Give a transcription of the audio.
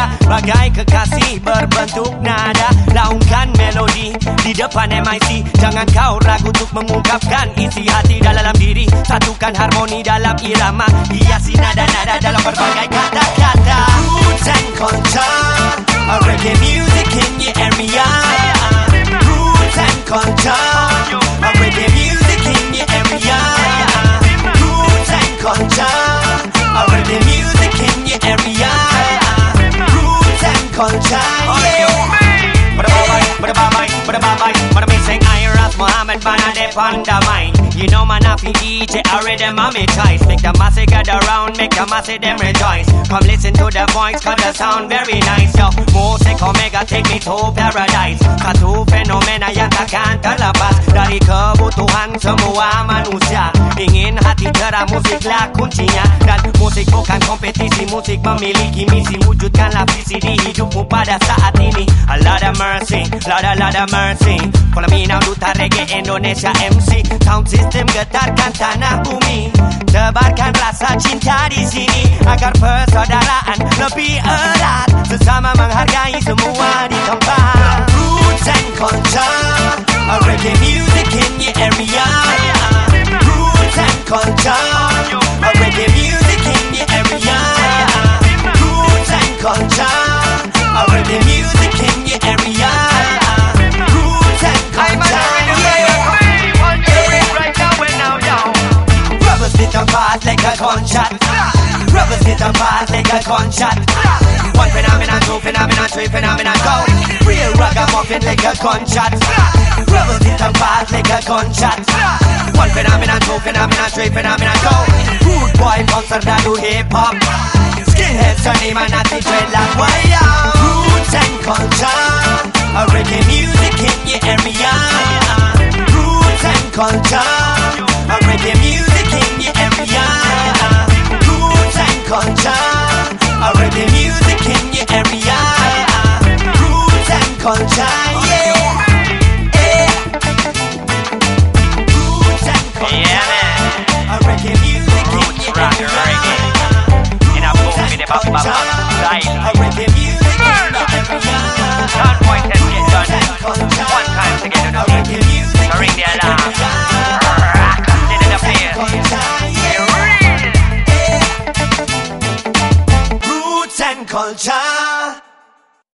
ada, bagai kekasih berbentuk nada. Laungkan melodi di depan MIC. Jangan kau ragu untuk mengungkapkan isi hati dalam diri. Satukan harmoni dalam irama, hiasi nada-nada dalam berbagai kata-kata. Roots and culture, reggae music in your area. Roots and culture, reggae music in your area. Roots and culture, reggae music in your area. Roots and culture, but me sing Iras Muhammad Banade Panda mine. You know man I fi DJ already mommy choice. Make the mass gather round, make the mass them rejoice. Come listen to the voice, cause the sound very nice. Yo, Music Omega take me to paradise. Satu fenomena yang takkan terlepas dari kebutuhan semua manusia. Ingin hati cerah, musiklah kuncinya. Dan musik bukan kompetisi, musik memiliki misi. Wujudkanlah visi di hidupmu pada saat ini. A lot of mercy, lot of mercy. Follow me now, duta reggae Indonesia MC. Sound system getarkan tanah bumi. Tebarkan rasa cinta di sini agar persaudaraan lebih erat. Sesama menghargai semua di tempat. Roots and culture, reggae music in your area. Roots and culture, reggae music in your area. Roots and culture, reggae music in your area. Roots and culture. Rebels get them fast like a gunshot. Rebels get them fast like a gunshot. One phenomenon, two phenomenon, three phenomenon, go. Real ragamuffin like a gunshot. Rebels get them fast like a gunshot. One phenomenon, two phenomenon, three phenomenon, go. Rude boy bouncer that do hip hop. Skinheads turn him and not the dreadlock. Way out. Roots and culture, reggae music in your area. Roots and culture, reggae music in your area. Roots and culture, reggae music in your area. Roots and culture.